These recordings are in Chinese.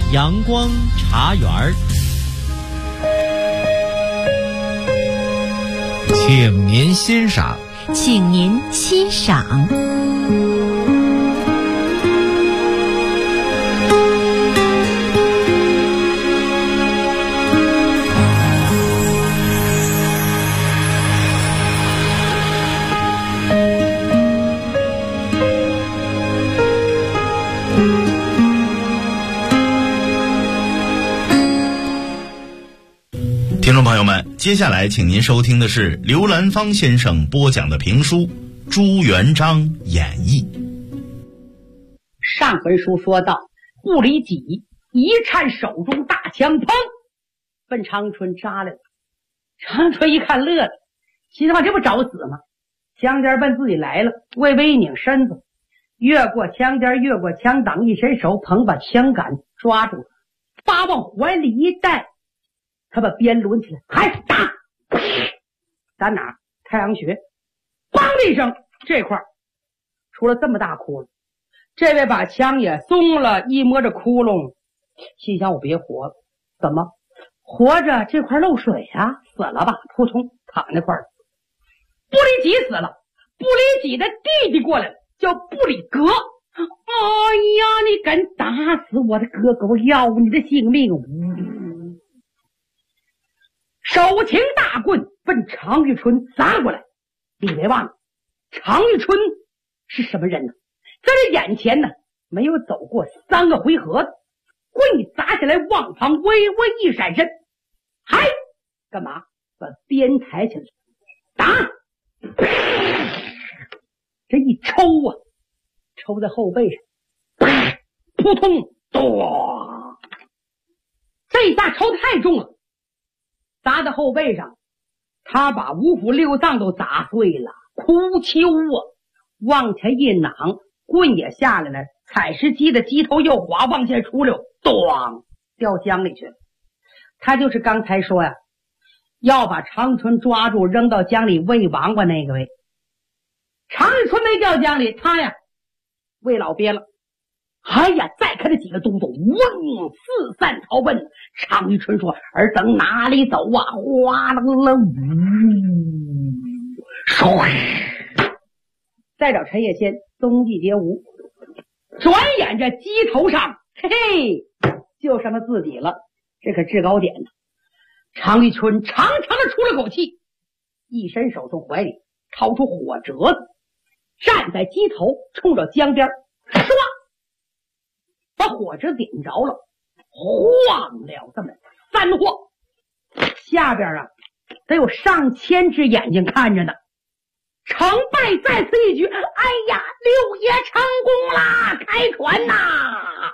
阳光茶园儿， 请您欣赏。 请您欣赏。 听众朋友们，接下来请您收听的是刘兰芳先生播讲的评书《朱元璋演义》。 上回书说到，不离己一颤手中大枪，砰，奔长春扎来了。长春一看乐了，心话这不找死吗？枪尖奔自己来了，微微一拧身子，越过枪尖，越过枪挡，一伸手捧把枪杆抓住了，发往怀里一带，他把鞭抡起来，还打！打哪？太阳穴，砰的一声，这块出了这么大窟窿。这位把枪也松了，一摸着窟窿，心想我别活了。怎么活着这块漏水啊？死了吧？扑通躺那块儿。布里吉死了，布里吉的弟弟过来了，叫布里格。哎呀，你敢打死我的哥哥，我要你的性命！手擎大棍奔常遇春砸过来。你别忘了，常遇春是什么人呢？在这眼前呢，没有走过3个回合的，棍一砸下来，往旁微微一闪身，嗨，干嘛？把鞭抬起来，打！这一抽啊，抽在后背上，扑通，咚！这一下抽太重了，砸在后背上，他把五腑六脏都砸碎了，哭秋啊！往前一攮，棍也下来了，采石机的机头又滑，往前出溜，咚，掉江里去了。他就是刚才说呀，要把长春抓住扔到江里喂王八那个位。常遇春没掉江里，他呀喂老鳖了。哎呀，再看这几个东东，嗡，四散逃奔。常遇春说：“尔等哪里走啊？”哗啦啦，呜，唰！再找陈叶谦，踪迹皆无。转眼这鸡头上，嘿嘿，就剩他自己了。这可制高点呢。常遇春长长的出了口气，一伸手从怀里掏出火折子，站在鸡头，冲着江边，唰，把火折点着了，晃了这么3晃，下边啊得有上千只眼睛看着呢。成败在此一举，哎呀，六爷成功啦！开船呐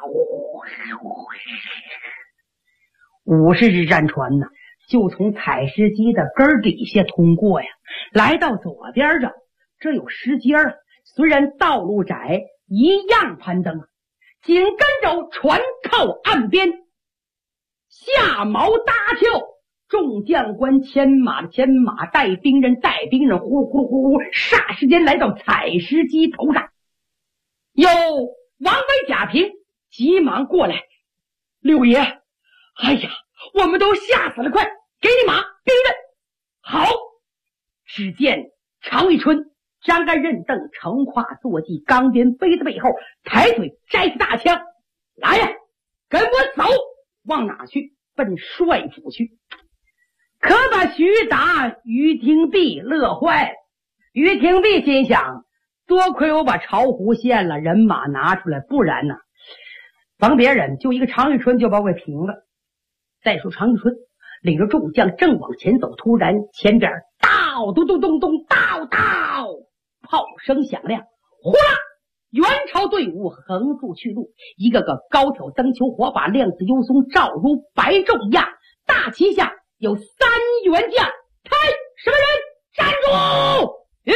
！50只战船呢，就从采石机的根底下通过呀，来到左边这，这有石阶啊，虽然道路窄，一样攀登啊。紧跟着船靠岸边，下锚搭救。众将官牵马的牵马，带兵人带兵人，呼呼呼呼，霎时间来到采石机头上。有王维、贾平急忙过来，六爷，哎呀，我们都吓死了，快给你马兵刃。好，只见常遇春张开刃凳，乘胯坐骑，钢鞭背在背后，抬腿摘起大枪，来呀，跟我走！往哪去？奔帅府去。可把徐达、于廷弼乐坏了。于廷弼心想，多亏我把巢湖献了，人马拿出来，不然呢，防别人就一个常遇春就把我给平了。再说常遇春领着众将正往前走，突然前边到咚咚咚咚到到，炮声响亮，呼啦，元朝队伍横竖去路，一个个高挑登裘，火把亮似幽松，照如白昼一样。大旗下有3员将，开，什么人？站住！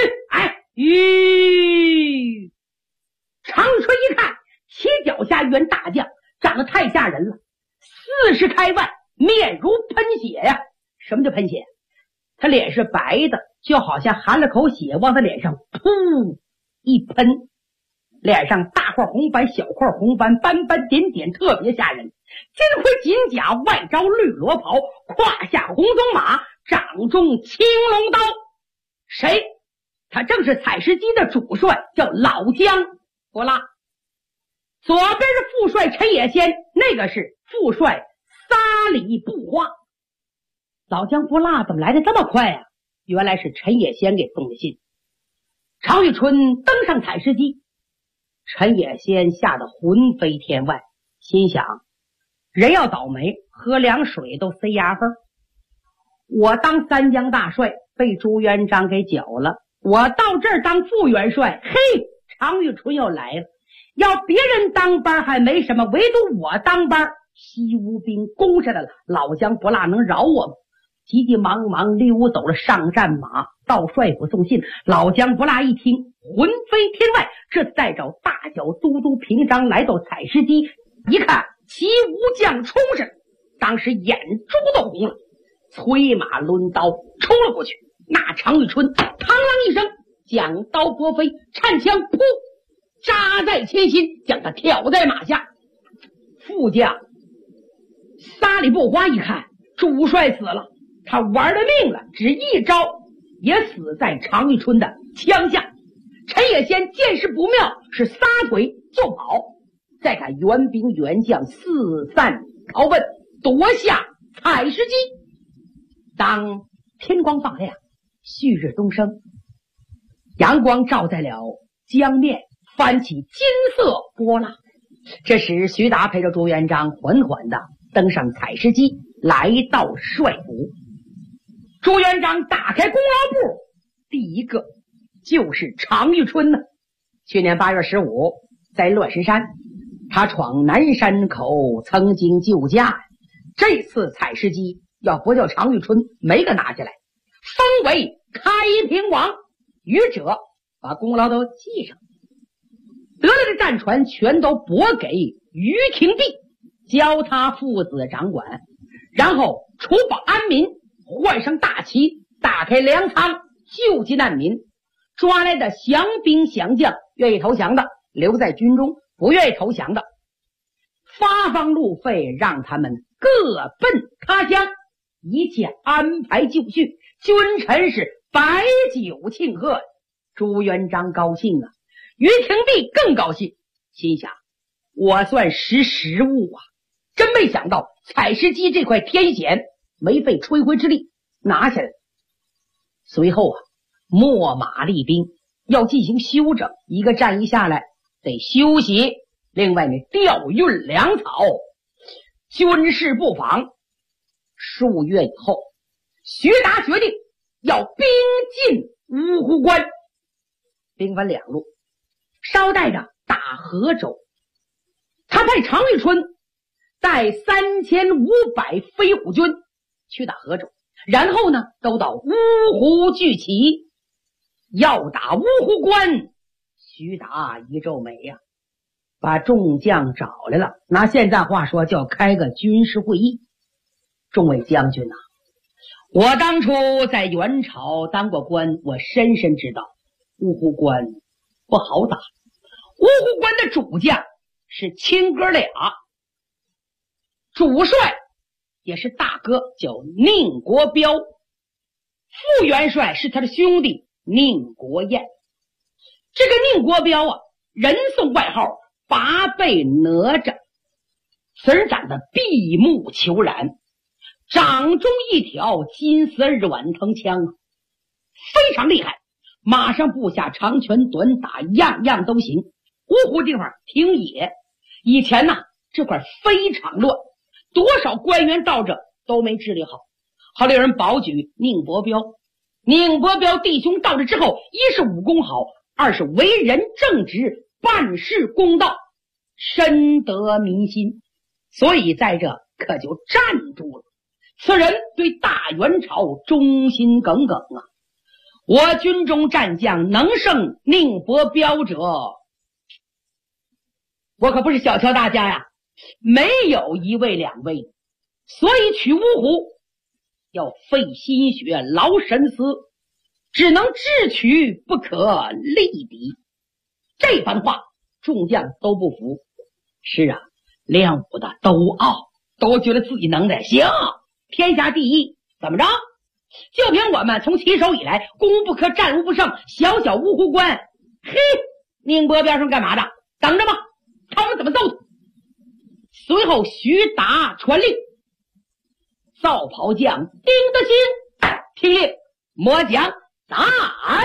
常遇春一看，其脚下一员大将，长得太吓人了，40开外，面如喷血呀！什么叫喷血？他脸是白的，就好像含了口血往他脸上噗一喷，脸上大块红斑，小块红斑，斑斑点点，特别吓人。金盔锦甲，外着绿罗袍，胯下红鬃马，掌中青龙刀。谁？他正是采石矶的主帅，叫老姜不辣。左边是副帅陈野先，那个是副帅撒里不花。老姜不辣怎么来的这么快啊？原来是陈野先给送的信。常遇春登上采石矶，陈野先吓得魂飞天外，心想人要倒霉，喝凉水都塞牙缝。我当三江大帅被朱元璋给剿了，我到这儿当副元帅，嘿，常遇春又来了。要别人当班还没什么，唯独我当班，西吴兵攻下来了，老姜不辣能饶我吗？急急忙忙溜走了上战马，到帅府送信。老姜不辣一听，魂飞天外，这再找大小都督平章来到采石矶，一看齐吴将冲上，当时眼珠都红了，催马抡刀冲了过去。那常遇春螳螂一声，将刀拨飞，颤枪噗扎在前心，将他挑在马下。副将撒里不花一看主帅死了，他玩了命了，只一招也死在常遇春的枪下。陈野先见势不妙，是撒腿就跑。再看援兵援将四散逃奔，夺下采石矶。当天光放亮，旭日东升，阳光照在了江面，翻起金色波浪。这时徐达陪着朱元璋缓缓地登上采石矶，来到帅府。朱元璋打开功劳簿，第一个就是常遇春呢。去年8月15在乱石山，他闯南山口，曾经救驾。这次采石矶要不叫常遇春，没个拿下来，封为开平王。愚者把功劳都记上，得来的战船全都拨给于廷弼，教他父子掌管，然后除暴安民，换上大旗，打开粮仓，救济难民。抓来的降兵降将，愿意投降的留在军中，不愿意投降的发放路费，让他们各奔他乡，一切安排就绪。君臣是摆酒庆贺。朱元璋高兴啊，于廷弼更高兴，心想我算识时务啊，真没想到采石矶这块天险没费吹灰之力拿下来。随后啊，秣马厉兵，要进行休整，一个战役下来得休息。另外呢，调运粮草，军事布防。数月以后，徐达决定要兵进芜湖关，兵分两路，捎带着打河州。他派常遇春带3500飞虎军去打河州，然后呢都到芜湖聚齐。要打芜湖关，徐达一皱眉呀，把众将找来了，拿现在话说叫开个军事会议。众位将军啊，我当初在元朝当过官，我深深知道芜湖关不好打。芜湖关的主将是亲哥俩，主帅也是大哥，叫宁国彪，副元帅是他的兄弟宁国彦。这个宁国彪啊，人送外号拔背哪吒，此人长得闭目虬髯，掌中一条金丝软藤枪，非常厉害，马上部下长拳短打样样都行。芜湖地方挺野，以前呢这块非常乱，多少官员到这都没治理好。后来有人保举宁伯彪，宁伯彪弟兄到这之后，一是武功好，二是为人正直，办事公道，深得民心，所以在这可就站住了。此人对大元朝忠心耿耿啊！我军中战将能胜宁伯彪者，我可不是小瞧大家呀，没有一位两位，所以取芜湖要费心血劳神思，只能智取不可力敌。这番话众将都不服。是啊，练武的都傲，都觉得自己能耐行，天下第一。怎么着？就凭我们从起手以来，攻无不克，战无不胜，小小芜湖关，嘿，宁波边上干嘛的？等着吧，看我们怎么揍他。随后徐达传令，造炮将丁德兴听令，末将在呀！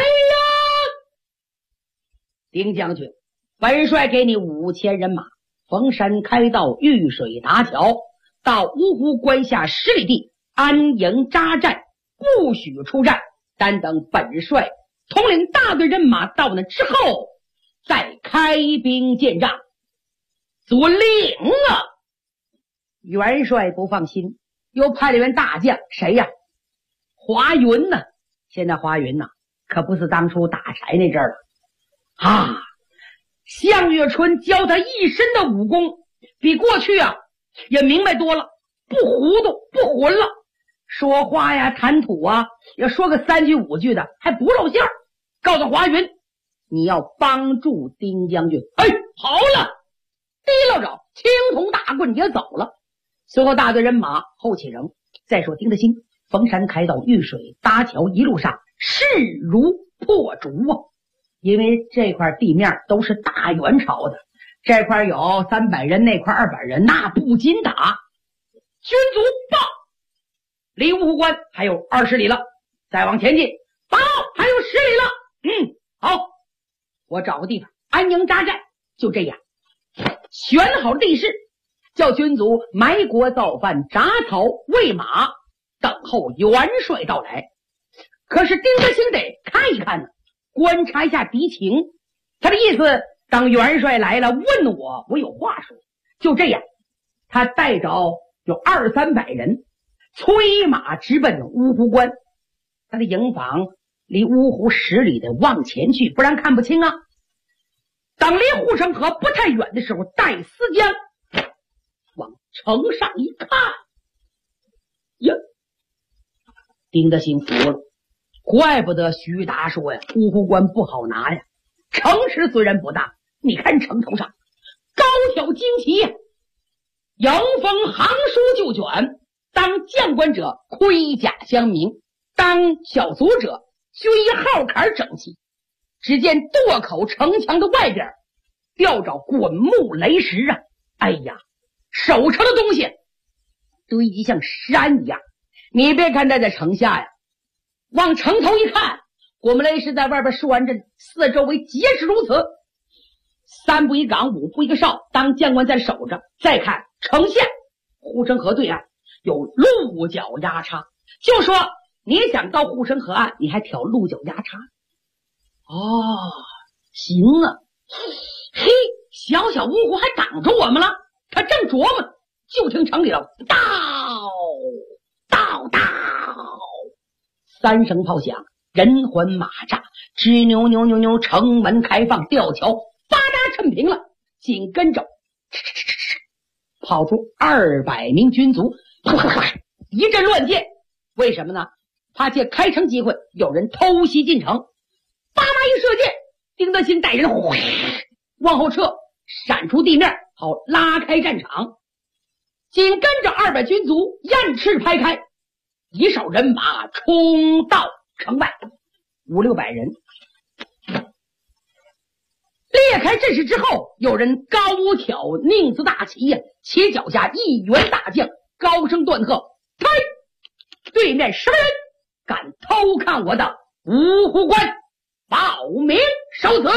丁将军，本帅给你5000人马，逢山开道，遇水搭桥，到芜湖关下10里地安营扎寨，不许出战，单等本帅统领大队人马到那之后，再开兵建仗。遵令啊！元帅不放心，又派了员大将，谁呀？华云呢？现在华云可不是当初打柴那阵儿了啊！向月春教他一身的武功，比过去也明白多了，不糊涂不混了，说话呀谈吐要说个3句5句的，还不露馅儿。告诉华云，你要帮助丁将军。哎，好了，提溜着青铜大棍也走了。随后大队人马后启程。再说丁德兴逢山开道，遇水搭桥，一路上势如破竹因为这块地面都是大元朝的，这块有300人，那块200人，那不禁打。军卒报，离芜湖关还有20里了，再往前进。报，还有10里了。好，我找个地方安营扎寨。就这样选好地势，叫军卒埋锅造饭，铡草喂马，等候元帅到来。可是丁德兴得看一看呢，观察一下敌情。他的意思，当元帅来了问我，我有话说。就这样，他带着有200-300人，催马直奔芜湖关。他的营房离芜湖10里得往前去，不然看不清当离护城河不太远的时候，戴思江往城上一看，呀，丁德兴服了，怪不得徐达说芜湖关不好拿呀。城池虽然不大，你看城头上高挑旌旗迎风行书就卷，当将官者盔甲相明，当小卒者军衣号坎整齐。只见垛口城墙的外边吊着滚木雷石哎呀，守城的东西堆积像山一样。你别看他在城下往城头一看，滚木雷石在外边竖完阵，四周围皆是如此。3步一岗，5步一个哨，当将官在守着。再看城下护城河对岸有鹿角压叉，就说你想到护城河岸，你还挑鹿角压叉。行嘿，小小芜湖还挡着我们了。他正琢磨，就听城里头到3声炮响，人环马扎，吱扭扭扭扭，城门开放，吊桥发扎抻平了。紧跟着跑出200名军卒，一阵乱箭。为什么呢？怕借开城机会有人偷袭进城。叭叭一射箭，丁德兴带人往后撤，闪出地面，好拉开战场。紧跟着200军卒雁翅拍开，一哨人马冲到城外，500-600人。裂开阵势之后，有人高挑宁字大旗旗脚下一员大将高声断喝：开！对面什么人敢偷看我的芜湖关？报名受死！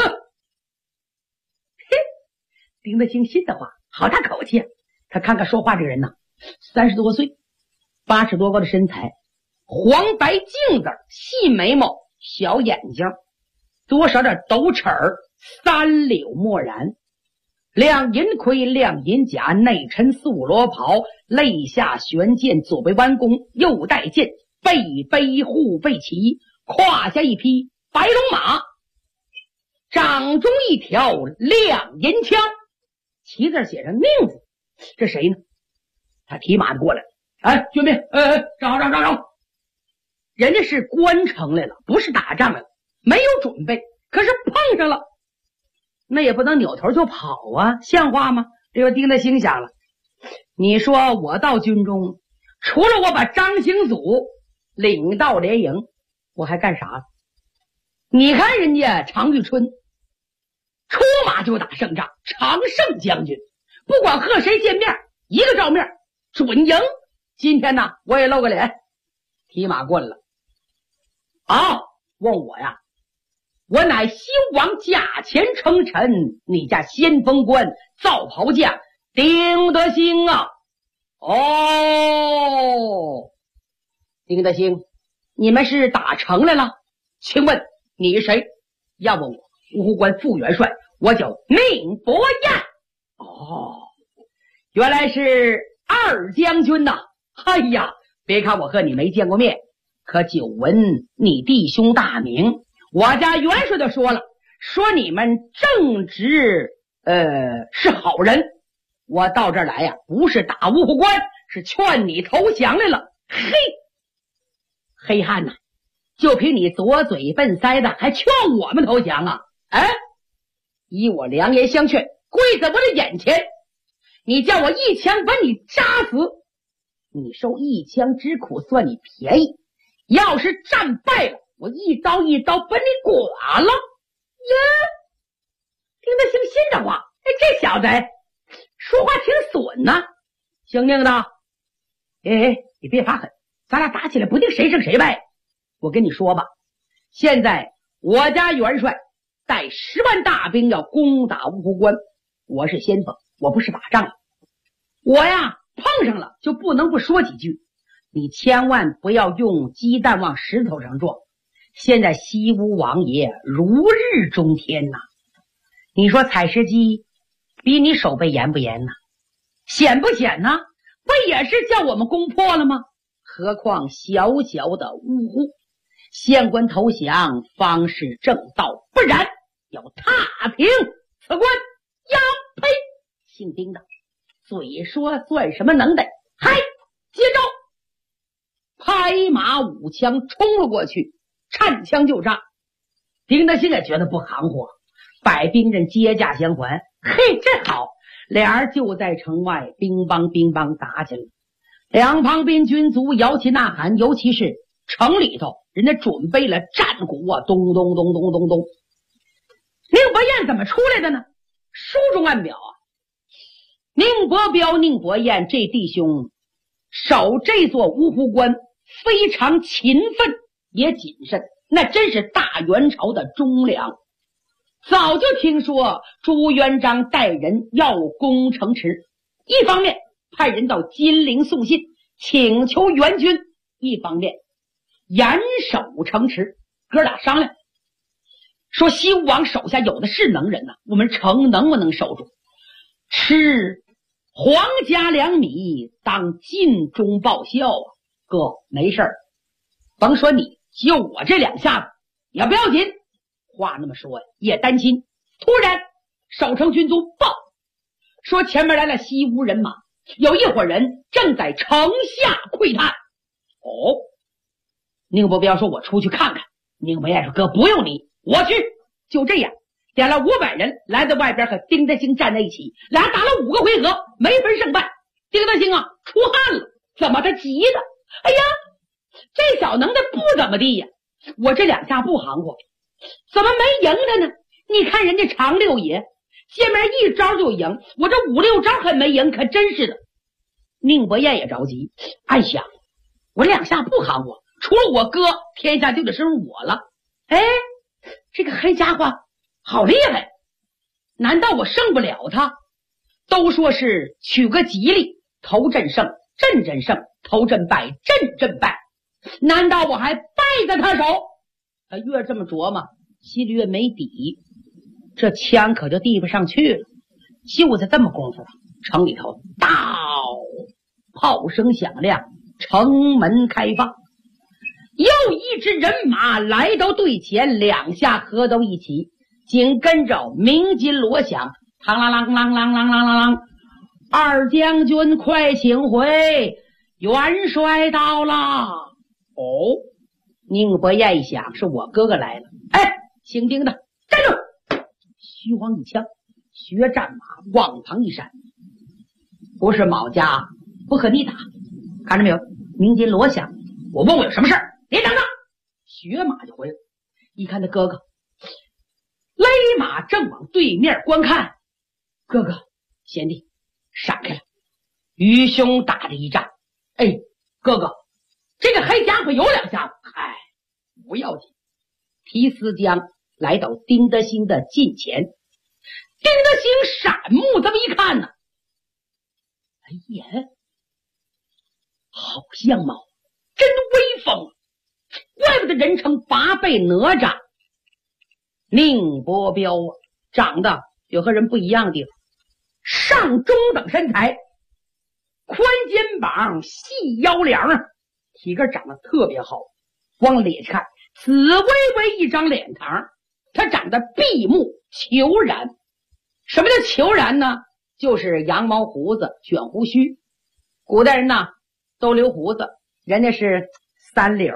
丁德兴心的话，好大口气他看看说话这个人30多岁，80多高的身材，黄白净子，细眉毛，小眼睛，多少点斗齿儿，3绺墨然，亮银盔，亮银甲，内衬4五罗袍，肋下悬剑，左背弯弓，右带剑，背背护背旗，胯下一匹白龙马，掌中一条亮银枪，旗子写上宁字。这谁呢？他提马过来，军兵，站好！人家是关城来了，不是打仗来了，没有准备，可是碰上了。 那也不能扭头就跑啊，像话吗？这个丁德兴想了，你说我到军中，除了我把张兴祖领到连营，我还干啥了？你看人家常遇春出马就打胜仗，常胜将军，不管和谁见面，一个照面准赢。今天呢，我也露个脸，提马棍了。问我呀，我乃西王驾前称臣，你家先锋官造袍将丁德兴啊。丁德兴，你们是打城来了？请问你是谁？要问我芜湖关副元帅，我叫宁伯彦。原来是二将军呐。哎呀，别看我和你没见过面，可久闻你弟兄大名。我家元帅就说了，说你们正直是好人。我到这儿来呀，不是打芜湖关，是劝你投降来了。黑汉呐，就凭你左嘴笨腮的还劝我们投降啊？依我良言相劝，跪在我的眼前，你叫我一枪把你扎死，你受一枪之苦算你便宜，要是战败了，我一刀一刀把你剐了。丁德兴心着话，这小子说话挺损呐。姓宁的，你别发狠，咱俩打起来不定谁胜谁败。我跟你说吧，现在我家元帅带10万大兵要攻打芜湖关，我是先锋，我不是打仗的。我呀碰上了就不能不说几句，你千万不要用鸡蛋往石头上撞。现在西吴王爷如日中天呐，你说采石矶比你手背严不严呐？险不险呐？不也是叫我们攻破了吗？何况小小的芜湖，县官投降方是正道，不然要踏平此关。呀呸！姓丁的嘴说算什么能耐？接着拍马舞枪冲了过去，颤枪就炸。丁德兴也觉得不含糊，百兵刃接驾相还。这好，俩人就在城外乒乓乒乓打起来，两旁边军卒摇旗呐喊，尤其是城里头人家准备了战鼓啊，咚咚咚咚咚咚。宁伯彦怎么出来的呢？书中暗表啊，宁伯彪、宁伯彦这弟兄守这座芜湖关非常勤奋也谨慎，那真是大元朝的忠良。早就听说朱元璋带人要攻城池，一方面派人到金陵送信请求援军，一方面严守城池。哥俩商量说，西吴王手下有的是能人呐，我们城能不能守住？吃皇家粮米当尽忠报效啊。哥没事儿，甭说你，就我这两下子也不要紧。话那么说呀，也担心。突然守城军卒报说，前面来了西吴人马，有一伙人正在城下窥探。宁伯彪说，我出去看看。宁伯彦说，哥不用你，我去。就这样点了500人来到外边，和丁德兴站在一起，俩打了5个回合，没分胜败。丁德兴啊出汗了，怎么他急的？这小能耐不怎么地呀，我这两下不含糊，怎么没赢他呢？你看人家常六爷见面一招就赢，我这5、6招还没赢，可真是的。宁伯彦也着急，暗想我两下不含糊，除了我哥，天下就得是我了。这个黑家伙好厉害，难道我胜不了他？都说是取个吉利，头阵胜，阵阵胜，头阵败，阵阵败，难道我还败在他手？他越这么琢磨，心里越没底，这枪可就递不上去了。就在这么功夫，城里头到炮声响亮，城门开放，又一支人马来到队前，两下合到一起，紧跟着鸣金锣响，嘡啷啷啷啷啷啷啷啷，二将军快请回，元帅到了。宁伯彦一想，是我哥哥来了。姓丁的站住！ 虚晃一枪，薛战马往旁一闪，不是卯家不和你打，看着没有？鸣金锣响，我问我有什么事儿？别等等。薛马就回来，一看他哥哥，勒马正往对面观看。哥哥，贤弟，闪开了，愚兄打了一仗。哎，哥哥，这个黑家伙有两下子，嗨，不要紧。提丝江来到丁德兴的近前，丁德兴闪目这么一看呢，哎呀，好相貌，真威风，怪不得人称八倍哪吒。宁伯彪啊，长得有和人不一样的地方，上中等身材，宽肩膀细腰梁啊，体格长得特别好。往脸看，此微微一张脸膛，他长得闭目虬髯。什么叫虬髯呢？就是羊毛胡子卷胡须。古代人呢都留胡子，人家是3绺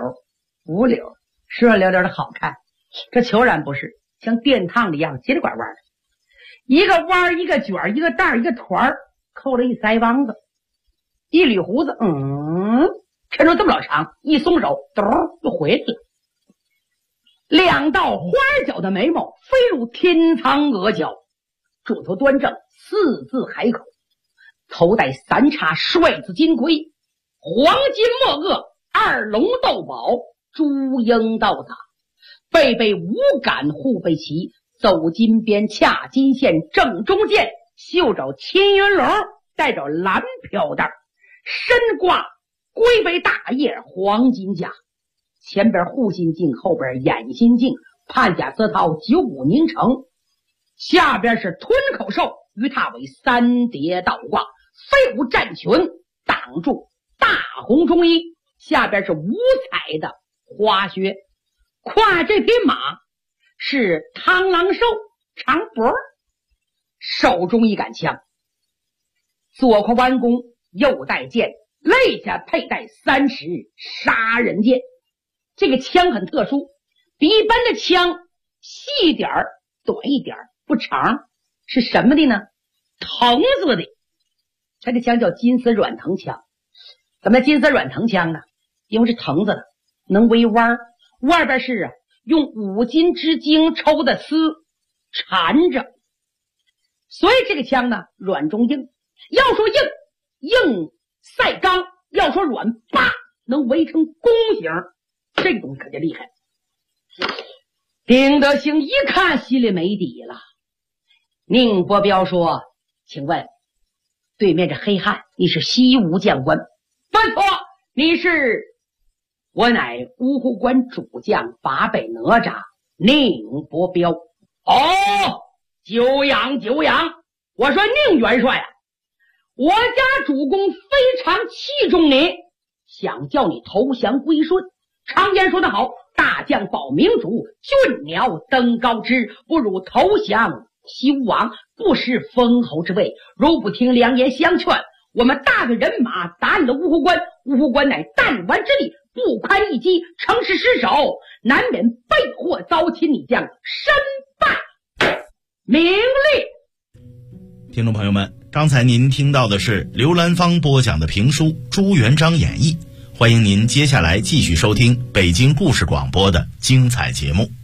5绺，顺溜溜的好看。这虬髯不是，像电烫的一样叽里呱呱的，一个弯一个卷一个带一个团，扣了一腮帮子，一捋胡子，抻出这么老长，一松手咚就回来了。2道花角的眉毛飞入天苍额角，主头端正，4字海口，头戴3叉帅子金盔，黄金墨颚，2龙斗宝，朱缨倒塔，背背五杆护背旗，走金边恰金线正中间，袖着青云龙，带着蓝飘带，身挂龟背大叶黄金甲，前边护心镜，后边眼心镜，判甲色套95凝成，下边是吞口兽，鱼踏尾3叠倒挂，飞虎战裙挡住大红中衣，下边是五彩的花靴，跨这匹马是螳螂兽长脖，手中一杆枪，左挎弯弓，右带剑，肋下佩戴30杀人剑。这个枪很特殊，比一般的枪细点儿短一点儿，不长，是什么的呢？藤子的。这个枪叫金丝软藤枪。怎么金丝软藤枪呢？因为是藤子的，能围弯，外边是用5金之精抽的丝缠着，所以这个枪呢软中硬。要说硬赛钢，要说软叭能围成弓形，这个东西可就厉害。丁德兴一看心里没底了。宁伯彪说，请问对面这黑汉你是西吴将官？不错，你是。我乃芜湖关主将八倍哪吒宁伯彪。哦，久仰久仰。我说宁元帅啊，我家主公非常器重你，想叫你投降归顺。常言说得好，大将保明主，俊鸟登高枝，不如投降西吴王，不失封侯之位。如不听良言相劝，我们大队人马打你的芜湖关，芜湖关乃弹丸之地，不堪一击，城市失守，难免被祸遭侵，你将身败名裂。 听众朋友们，刚才您听到的是刘兰芳播讲的评书《朱元璋演义》，欢迎您接下来继续收听北京故事广播的精彩节目。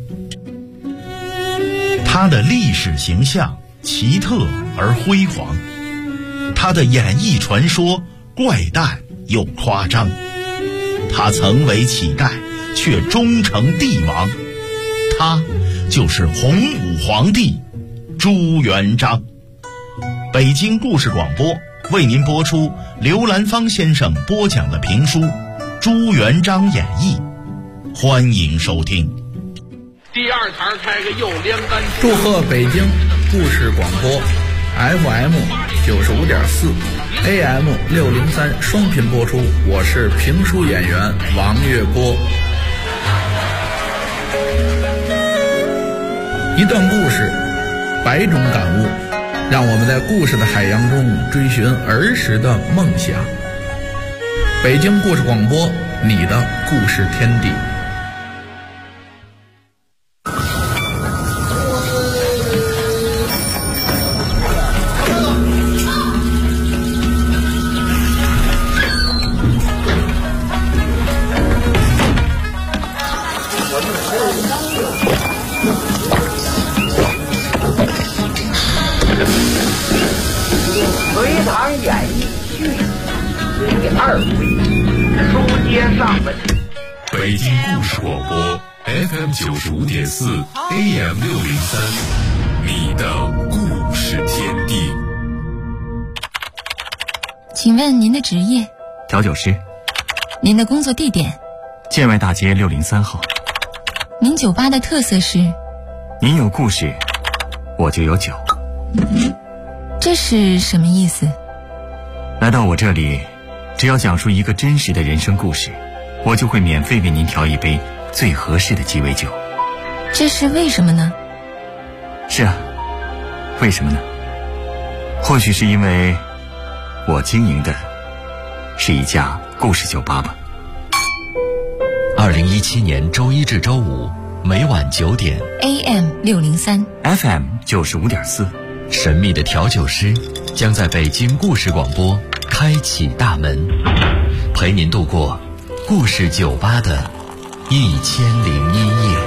他的历史形象奇特而辉煌，他的演艺传说怪诞又夸张，他曾为乞丐却终成帝王，他就是洪武皇帝朱元璋。北京故事广播为您播出刘兰芳先生播讲的评书《朱元璋演义》，欢迎收听。 第二台开个又连杆， 祝贺北京故事广播 FM 95.4 AM 603双频播出，我是评书演员王月波。一段故事，100种感悟，让我们在故事的海洋中追寻儿时的梦想。北京故事广播，你的故事天地。 隋唐演义续第2回书接上文。 北京故事广播 FM 95.4 AM 603，你的故事天地。 请问您的职业？ 调酒师。 您的工作地点？ 建外大街603号。 您酒吧的特色是？ 您有故事，我就有酒。 这是什么意思？ 来到我这里，只要讲述一个真实的人生故事，我就会免费为您调一杯最合适的鸡尾酒。 这是为什么呢？ 是啊，为什么呢？或许是因为我经营的是一家故事酒吧吧。 2017年周一至周五每晚9点 AM 603 FM 95.4， 神秘的调酒师将在北京故事广播开启大门，陪您度过故事酒吧的1001夜。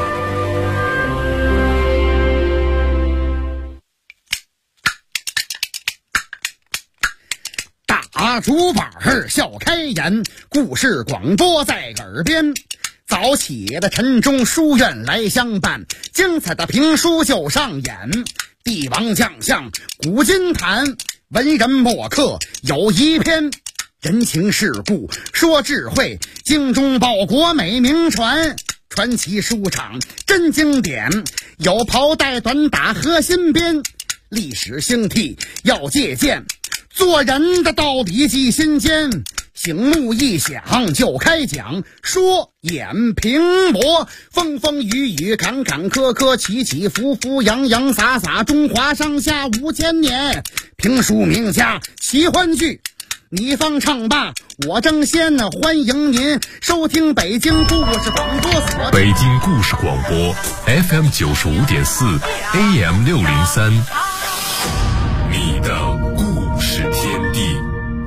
大竹板笑开颜，故事广播在耳边。早起的晨钟书院来相伴，精彩的评书就上演。帝王将相古今谈，文人墨客有一篇。人情世故说智慧，精忠报国美名传。传奇书场真经典，有袍带短打和新编。历史兴替要借鉴，做人的道理记心间。醒目一响就开讲，说演评魔，风风雨雨坎坎坷坷，起起伏伏洋洋洒洒，中华上下5000年。评书名家奇欢剧，你方唱罢我争先，欢迎您收听北京故事广播所。 北京故事广播 FM 95.4 AM 603，你的故事天地。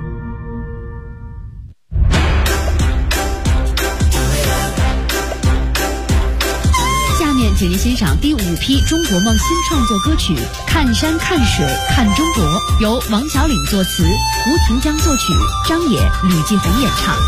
下面请您欣赏第5批中国梦新创作歌曲《看山看水看中国》，由王小岭作词，胡廷江作曲，张也、吕继红演唱。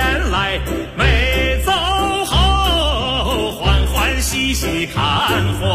看火